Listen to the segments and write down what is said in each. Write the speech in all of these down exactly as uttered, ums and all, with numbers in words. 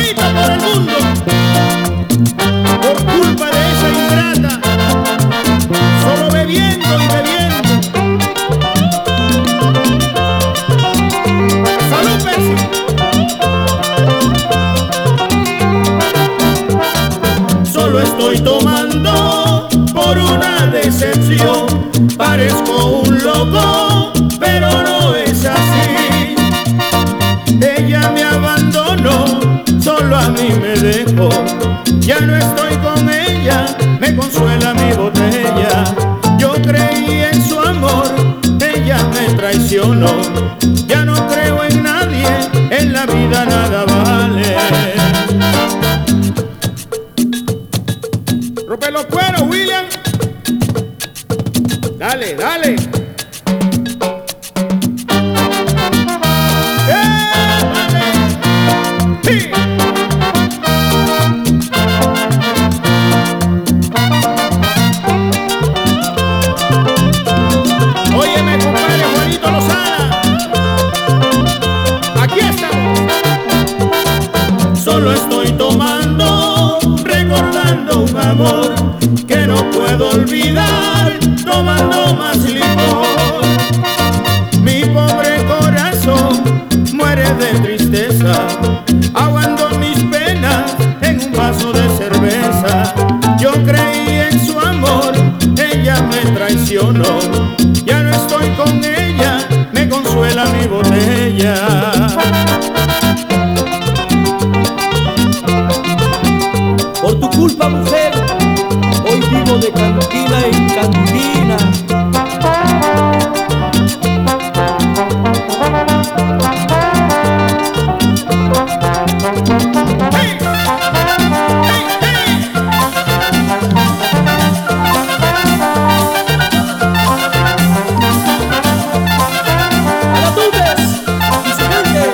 solita por el mundo, por culpa de esa ingrata, solo bebiendo y bebiendo. ¡Salud, Percy! Solo estoy tomando por una decepción. Parezco un loco, pero no es así. Ella me abandonó, solo a mí me dejó. Ya no estoy con ella, me consuela mi botella. Yo creí en su amor, ella me traicionó. Ya no creo en nadie, en la vida nada vale. Rompe los cueros, William. Dale, dale. Óyeme, compadre Juanito Lozada, aquí estamos. Solo estoy tomando, recordando un amor que no puedo olvidar, tomando más licor. Mi pobre corazón muere de tristeza, aguando mis penas en un vaso de cerveza. Yo creí en su amor, ella me traicionó. Ya no estoy con ella, me consuela mi botella. Por tu culpa, mujer, hoy vivo de cantina en cantina. ¡Hey! ¡Hey, hey! ¡A las nubes! ¡Y se vende!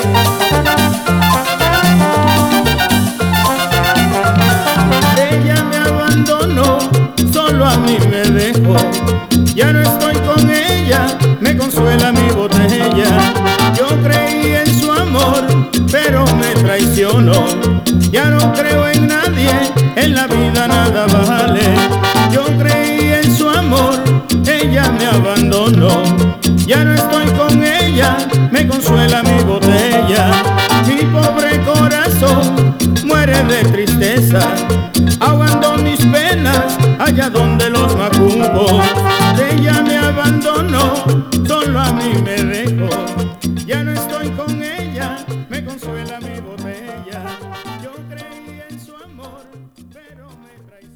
Ella me abandonó, solo a mí me dejó. Ya no estoy con ella, me consuela mi botella. Yo creí en su amor, pero me traicionó. Ya no creo en nadie, en la vida nada vale. Yo creí en su amor, ella me abandonó. Ya no estoy con ella, me consuela mi botella. Mi pobre corazón muere de tristeza, ahogando mis penas allá donde los macumbos. Ella me abandonó, solo a mí me dejó. Ya no estoy con ella, me consuela mi botella. Yo creí en su amor, pero me traicionó.